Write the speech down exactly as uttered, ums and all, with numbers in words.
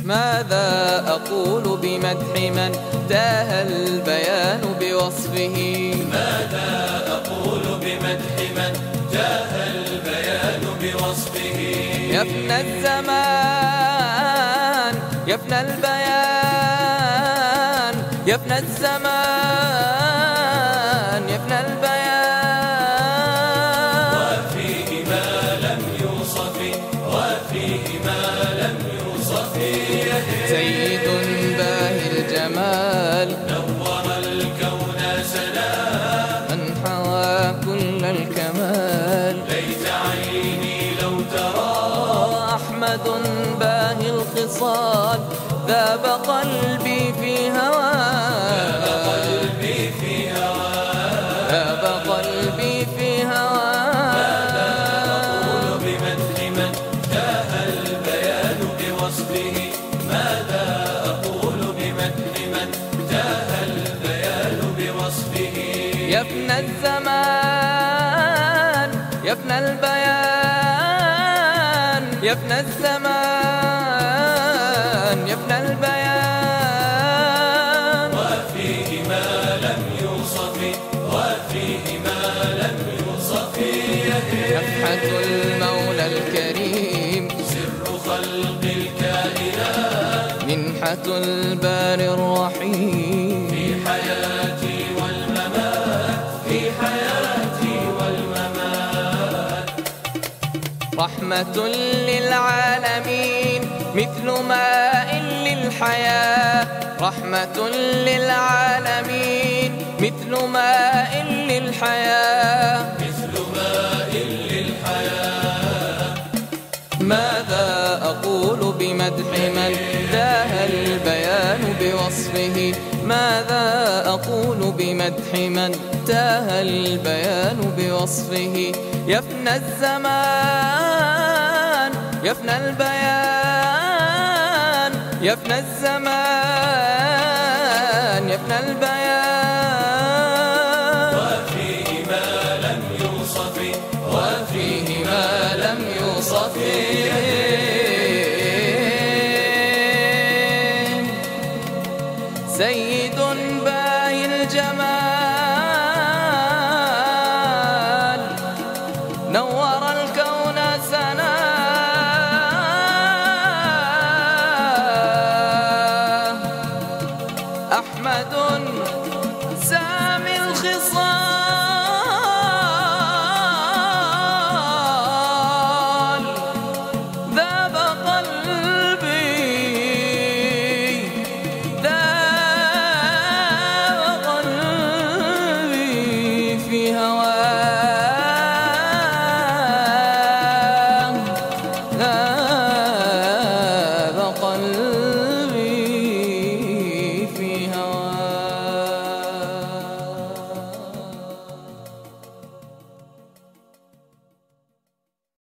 ماذا أقول بمدح من تاه البيان بوصفه؟ ماذا أقول بمدح من تاه البيان بوصفه؟ يفنى الزمان يفنى البيان يفنى الزمان يفنى البيان وفيه ما لم يوصف وفيه ما لم يوصف سيد باهي الجمال نور الكون سلام من حوى كل الكمال ليت عيني لو ترى أحمد باهي الخصال ذاب قلبي في هواه قلبي في هواه ذاب قلبي في هواه ماذا أقول بمدح من تاه البيان بوصفه؟ ماذا أقول بمدح من تاه البيان بوصفه؟ يفنى الزمان يفنى البيان يفنى الزمان يفنى البيان وفيه ما لم يوصف وفيه ما لم يوصف نفحة المولى الكريم سر خلق الكائنات منحة الباري الرحيم في حياتي والممات في حياتي والممات رحمة للعالمين مثل ماء للحياة رحمة للعالمين مثل ماء للحياة مثل ماء للحياة ماذا أقول بمدح من تاه البيان بوصفه؟ ماذا أقول بمدح من تاه البيان بوصفه؟ يفنى الزمان يفنى البيان يفنى الزمان يفنى البيان وفيه ما لم يوصف وفيه ما لم يوصف